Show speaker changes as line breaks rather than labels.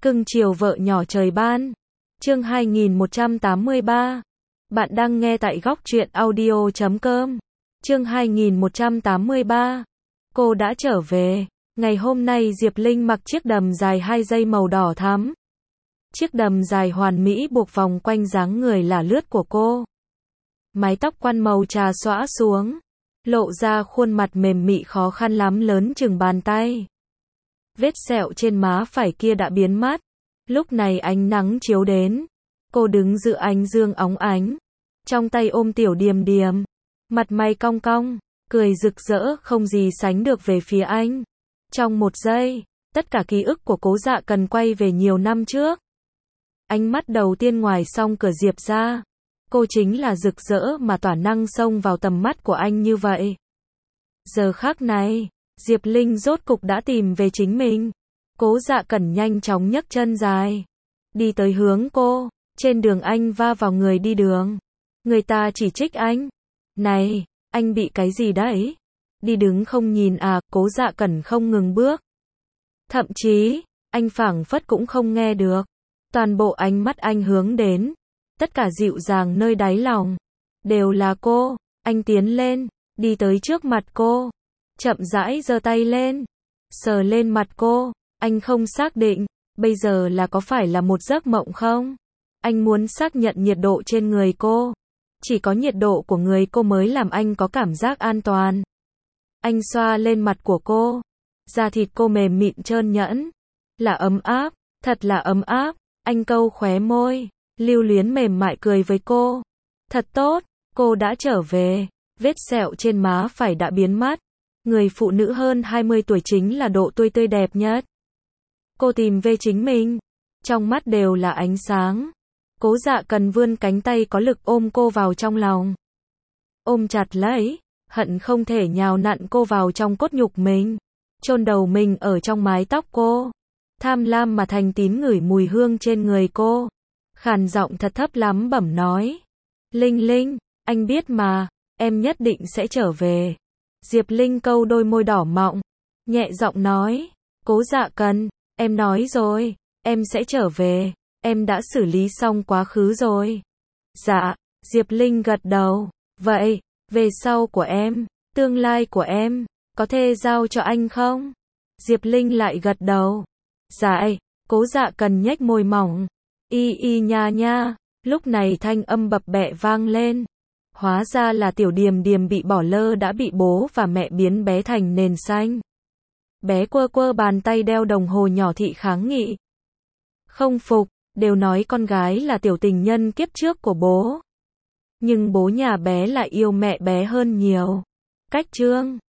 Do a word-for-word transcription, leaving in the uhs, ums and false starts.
Cưng chiều vợ nhỏ trời ban. Chương hai nghìn một trăm tám mươi ba. Bạn đang nghe tại góc truyện audio chấm com. Chương hai nghìn một trăm tám mươi ba. Cô đã trở về. Ngày hôm nay Diệp Linh mặc chiếc đầm dài hai dây màu đỏ thắm. Chiếc đầm dài hoàn mỹ buộc vòng quanh dáng người là lướt của cô. Mái tóc quăn màu trà xõa xuống, lộ ra khuôn mặt mềm mị khó khăn lắm lớn chừng bàn tay. Vết sẹo trên má phải kia đã biến mất. Lúc này ánh nắng chiếu đến, cô đứng giữa ánh dương óng ánh, trong tay ôm tiểu Điềm Điềm, mặt mày cong cong, cười rực rỡ không gì sánh được về phía anh. Trong một giây, tất cả ký ức của Cố Dạ Cần quay về nhiều năm trước. Ánh mắt đầu tiên ngoài song cửa Diệp ra, cô chính là rực rỡ mà tỏa năng xông vào tầm mắt của anh như vậy. Giờ khắc này, Diệp Linh rốt cục đã tìm về chính mình. Cố Dạ Cẩn nhanh chóng nhấc chân dài, đi tới hướng cô. Trên đường anh va vào người đi đường. Người ta chỉ trích anh. Này, anh bị cái gì đấy? Đi đứng không nhìn à? Cố Dạ Cẩn không ngừng bước. Thậm chí, anh phảng phất cũng không nghe được. Toàn bộ ánh mắt anh hướng đến, tất cả dịu dàng nơi đáy lòng, đều là cô. Anh tiến lên, đi tới trước mặt cô, chậm rãi giơ tay lên, sờ lên mặt cô. Anh không xác định, bây giờ là có phải là một giấc mộng không? Anh muốn xác nhận nhiệt độ trên người cô. Chỉ có nhiệt độ của người cô mới làm anh có cảm giác an toàn. Anh xoa lên mặt của cô. Da thịt cô mềm mịn trơn nhẵn, là ấm áp, thật là ấm áp. Anh câu khóe môi, lưu luyến mềm mại cười với cô. Thật tốt, cô đã trở về. Vết sẹo trên má phải đã biến mất. Người phụ nữ hơn hai mươi tuổi chính là độ tuổi tươi đẹp nhất. Cô tìm về chính mình, trong mắt đều là ánh sáng. Cố Dạ Cần vươn cánh tay có lực ôm cô vào trong lòng. Ôm chặt lấy, hận không thể nhào nặn cô vào trong cốt nhục mình, chôn đầu mình ở trong mái tóc cô. Tham lam mà thành tín ngửi mùi hương trên người cô. Khàn giọng thật thấp lắm bẩm nói. Linh Linh, anh biết mà, em nhất định sẽ trở về. Diệp Linh câu đôi môi đỏ mọng, nhẹ giọng nói. Cố Dạ Cần, em nói rồi, em sẽ trở về, em đã xử lý xong quá khứ rồi. Dạ, Diệp Linh gật đầu. Vậy, về sau của em, tương lai của em, có thể giao cho anh không? Diệp Linh lại gật đầu. Dạ. Cố Dạ Cần nhếch môi mỏng. Y y nha nha. Lúc này thanh âm bập bẹ vang lên. Hóa ra là tiểu Điềm Điềm bị bỏ lơ đã bị bố và mẹ biến bé thành nền xanh. Bé quơ quơ bàn tay đeo đồng hồ nhỏ thị kháng nghị. Không phục, đều nói con gái là tiểu tình nhân kiếp trước của bố. Nhưng bố nhà bé lại yêu mẹ bé hơn nhiều. Cách chương